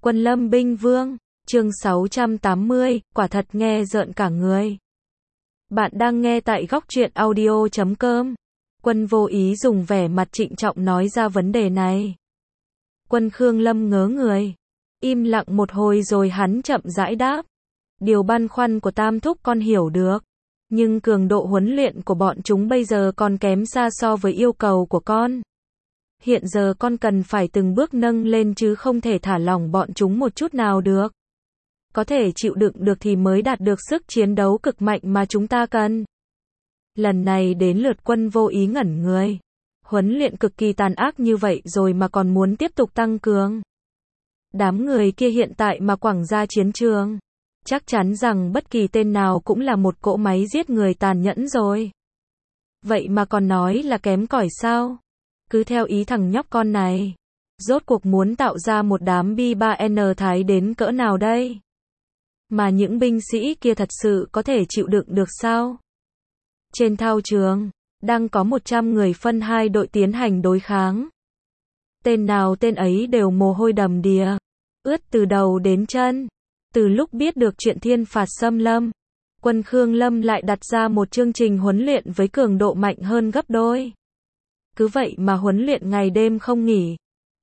Quân Lâm binh vương, chương 680, quả thật nghe rợn cả người. Bạn đang nghe tại góc truyện audio.com. Quân vô ý dùng vẻ mặt trịnh trọng nói ra vấn đề này. Quân Khương Lâm ngớ người. Im lặng một hồi rồi hắn chậm rãi đáp. Điều băn khoăn của Tam Thúc con hiểu được. Nhưng cường độ huấn luyện của bọn chúng bây giờ còn kém xa so với yêu cầu của con. Hiện giờ con cần phải từng bước nâng lên chứ không thể thả lỏng bọn chúng một chút nào được. Có thể chịu đựng được thì mới đạt được sức chiến đấu cực mạnh mà chúng ta cần. Lần này đến lượt Quân vô ý ngẩn người. Huấn luyện cực kỳ tàn ác như vậy rồi mà còn muốn tiếp tục tăng cường. Đám người kia hiện tại mà quẳng ra chiến trường, chắc chắn rằng bất kỳ tên nào cũng là một cỗ máy giết người tàn nhẫn rồi. Vậy mà còn nói là kém cỏi sao? Cứ theo ý thằng nhóc con này, rốt cuộc muốn tạo ra một đám B3N thái đến cỡ nào đây? Mà những binh sĩ kia thật sự có thể chịu đựng được sao? Trên thao trường, đang có 100 người phân hai đội tiến hành đối kháng. Tên nào tên ấy đều mồ hôi đầm đìa, ướt từ đầu đến chân. Từ lúc biết được chuyện thiên phạt xâm lâm, Quân Khương Lâm lại đặt ra một chương trình huấn luyện với cường độ mạnh hơn gấp đôi. Cứ vậy mà huấn luyện ngày đêm không nghỉ,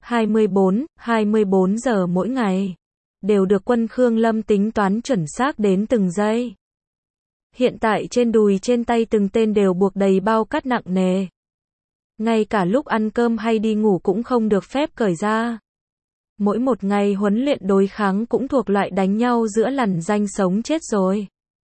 24 giờ mỗi ngày, đều được Quân Khương Lâm tính toán chuẩn xác đến từng giây. Hiện tại trên đùi trên tay từng tên đều buộc đầy bao cát nặng nề. Ngay cả lúc ăn cơm hay đi ngủ cũng không được phép cởi ra. Mỗi một ngày huấn luyện đối kháng cũng thuộc loại đánh nhau giữa lằn ranh sống chết rồi.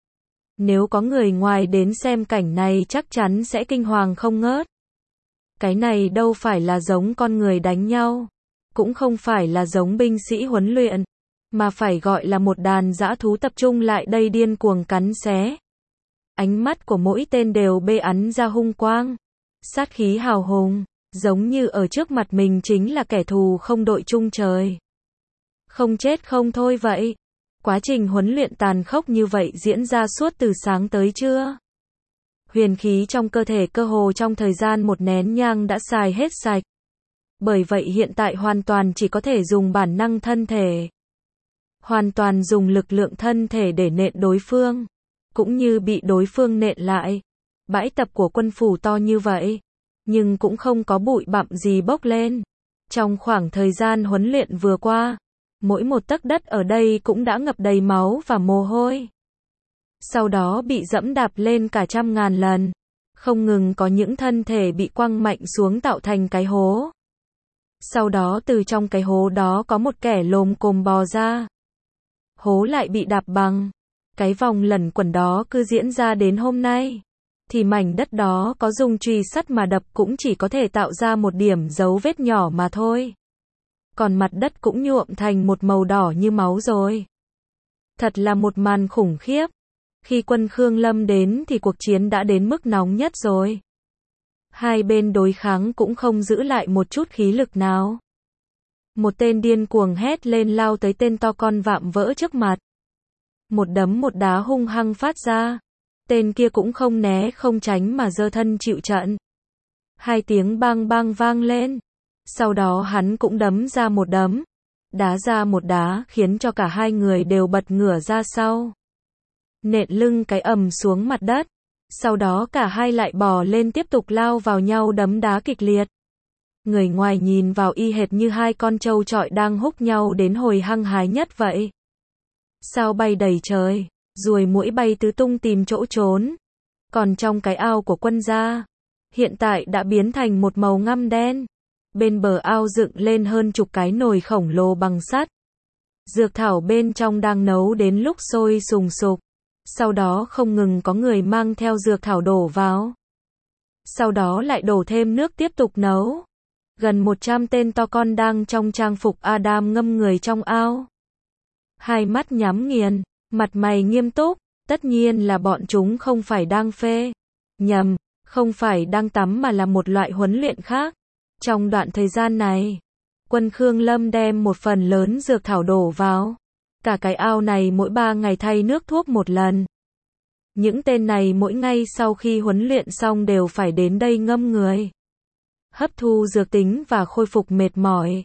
Nếu có người ngoài đến xem cảnh này chắc chắn sẽ kinh hoàng không ngớt. Cái này đâu phải là giống con người đánh nhau, cũng không phải là giống binh sĩ huấn luyện, mà phải gọi là một đàn dã thú tập trung lại đây điên cuồng cắn xé. Ánh mắt của mỗi tên đều bê ắn ra hung quang, sát khí hào hùng, giống như ở trước mặt mình chính là kẻ thù không đội chung trời. Không chết không thôi vậy. Quá trình huấn luyện tàn khốc như vậy diễn ra suốt từ sáng tới trưa. Huyền khí trong cơ thể cơ hồ trong thời gian một nén nhang đã xài hết sạch. Bởi vậy hiện tại hoàn toàn chỉ có thể dùng bản năng thân thể. Hoàn toàn dùng lực lượng thân thể để nện đối phương, cũng như bị đối phương nện lại. Bãi tập của quân phủ to như vậy, nhưng cũng không có bụi bặm gì bốc lên. Trong khoảng thời gian huấn luyện vừa qua, mỗi một tấc đất ở đây cũng đã ngập đầy máu và mồ hôi. Sau đó bị dẫm đạp lên cả trăm ngàn lần. Không ngừng có những thân thể bị quăng mạnh xuống tạo thành cái hố. Sau đó từ trong cái hố đó có một kẻ lồm cồm bò ra. Hố lại bị đạp bằng. Cái vòng lẩn quẩn đó cứ diễn ra đến hôm nay. Thì mảnh đất đó có dùng chùy sắt mà đập cũng chỉ có thể tạo ra một điểm dấu vết nhỏ mà thôi. Còn mặt đất cũng nhuộm thành một màu đỏ như máu rồi. Thật là một màn khủng khiếp. Khi Quân Khương Lâm đến thì cuộc chiến đã đến mức nóng nhất rồi. Hai bên đối kháng cũng không giữ lại một chút khí lực nào. Một tên điên cuồng hét lên lao tới tên to con vạm vỡ trước mặt. Một đấm một đá hung hăng phát ra. Tên kia cũng không né không tránh mà giơ thân chịu trận. Hai tiếng bang bang vang lên. Sau đó hắn cũng đấm ra một đấm, đá ra một đá khiến cho cả hai người đều bật ngửa ra sau. Nện lưng cái ầm xuống mặt đất. Sau đó cả hai lại bò lên tiếp tục lao vào nhau đấm đá kịch liệt. Người ngoài nhìn vào y hệt như hai con trâu trọi đang húc nhau đến hồi hăng hái nhất vậy. Sao bay đầy trời, ruồi muỗi bay tứ tung tìm chỗ trốn. Còn trong cái ao của Quân gia, hiện tại đã biến thành một màu ngăm đen. Bên bờ ao dựng lên hơn chục cái nồi khổng lồ bằng sắt. Dược thảo bên trong đang nấu đến lúc sôi sùng sục. Sau đó không ngừng có người mang theo dược thảo đổ vào. Sau đó lại đổ thêm nước tiếp tục nấu. Gần 100 tên to con đang trong trang phục Adam ngâm người trong ao. Hai mắt nhắm nghiền, mặt mày nghiêm túc. Tất nhiên là bọn chúng không phải đang phê. Nhầm, không phải đang tắm mà là một loại huấn luyện khác. Trong đoạn thời gian này, Quân Khương Lâm đem một phần lớn dược thảo đổ vào. Cả cái ao này mỗi 3 ngày thay nước thuốc một lần. Những tên này mỗi ngày sau khi huấn luyện xong đều phải đến đây ngâm người. Hấp thu dược tính và khôi phục mệt mỏi.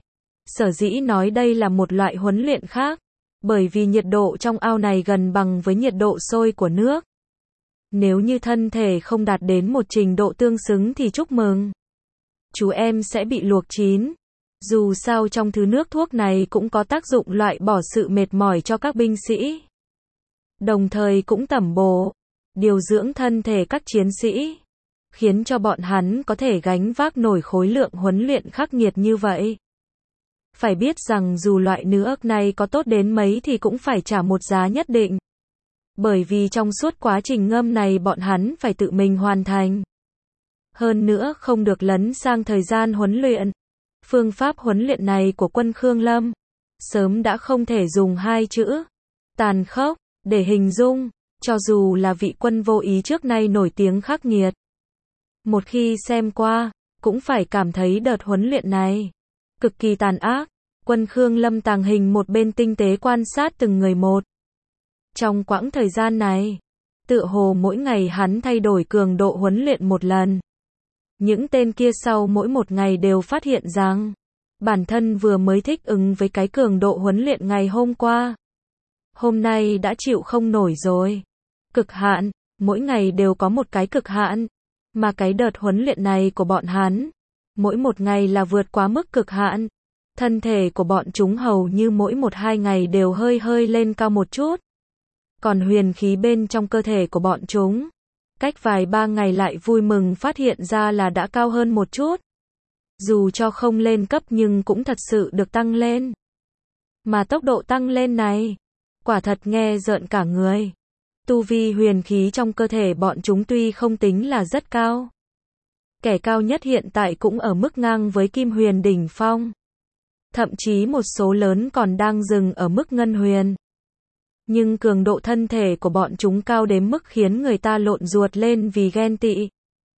Sở dĩ nói đây là một loại huấn luyện khác, bởi vì nhiệt độ trong ao này gần bằng với nhiệt độ sôi của nước. Nếu như thân thể không đạt đến một trình độ tương xứng thì chúc mừng, chú em sẽ bị luộc chín. Dù sao trong thứ nước thuốc này cũng có tác dụng loại bỏ sự mệt mỏi cho các binh sĩ, đồng thời cũng tẩm bổ, điều dưỡng thân thể các chiến sĩ, khiến cho bọn hắn có thể gánh vác nổi khối lượng huấn luyện khắc nghiệt như vậy. Phải biết rằng dù loại nước này có tốt đến mấy thì cũng phải trả một giá nhất định. Bởi vì trong suốt quá trình ngâm này bọn hắn phải tự mình hoàn thành. Hơn nữa không được lấn sang thời gian huấn luyện. Phương pháp huấn luyện này của quân Khương Lâm sớm đã không thể dùng hai chữ tàn khốc để hình dung, cho dù là vị quân vô ý trước nay nổi tiếng khắc nghiệt. Một khi xem qua, cũng phải cảm thấy đợt huấn luyện này cực kỳ tàn ác. Quân Khương Lâm tàng hình một bên tinh tế quan sát từng người một. Trong quãng thời gian này, tựa hồ mỗi ngày hắn thay đổi cường độ huấn luyện một lần. Những tên kia sau mỗi một ngày đều phát hiện rằng bản thân vừa mới thích ứng với cái cường độ huấn luyện ngày hôm qua. Hôm nay đã chịu không nổi rồi. Cực hạn, mỗi ngày đều có một cái cực hạn. Mà cái đợt huấn luyện này của bọn hắn, mỗi một ngày là vượt quá mức cực hạn. Thân thể của bọn chúng hầu như mỗi 1-2 ngày đều hơi lên cao một chút. Còn huyền khí bên trong cơ thể của bọn chúng, cách vài 3 ngày lại vui mừng phát hiện ra là đã cao hơn một chút. Dù cho không lên cấp nhưng cũng thật sự được tăng lên. Mà tốc độ tăng lên này, quả thật nghe rợn cả người. Tu vi huyền khí trong cơ thể bọn chúng tuy không tính là rất cao. Kẻ cao nhất hiện tại cũng ở mức ngang với Kim Huyền đỉnh phong. Thậm chí một số lớn còn đang dừng ở mức Ngân Huyền. Nhưng cường độ thân thể của bọn chúng cao đến mức khiến người ta lộn ruột lên vì ghen tị.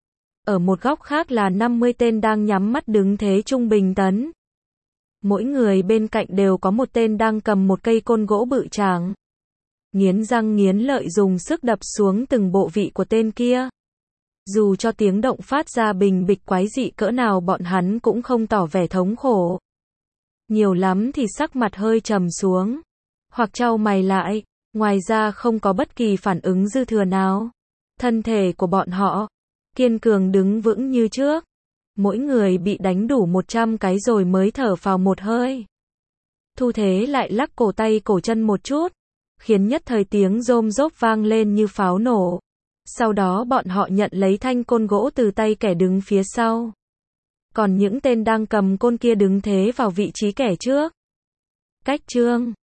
Ở một góc khác là 50 tên đang nhắm mắt đứng thế trung bình tấn. Mỗi người bên cạnh đều có một tên đang cầm một cây côn gỗ bự tràng. Nghiến răng nghiến lợi dùng sức đập xuống từng bộ vị của tên kia. Dù cho tiếng động phát ra bình bịch quái dị cỡ nào bọn hắn cũng không tỏ vẻ thống khổ. Nhiều lắm thì sắc mặt hơi trầm xuống, hoặc chau mày lại, ngoài ra không có bất kỳ phản ứng dư thừa nào. Thân thể của bọn họ kiên cường đứng vững như trước. Mỗi người bị đánh đủ 100 cái rồi mới thở phào một hơi. Thu Thế lại lắc cổ tay cổ chân một chút, khiến nhất thời tiếng rôm rốp vang lên như pháo nổ. Sau đó bọn họ nhận lấy thanh côn gỗ từ tay kẻ đứng phía sau. Còn những tên đang cầm côn kia đứng thế vào vị trí kẻ trước. Cách chương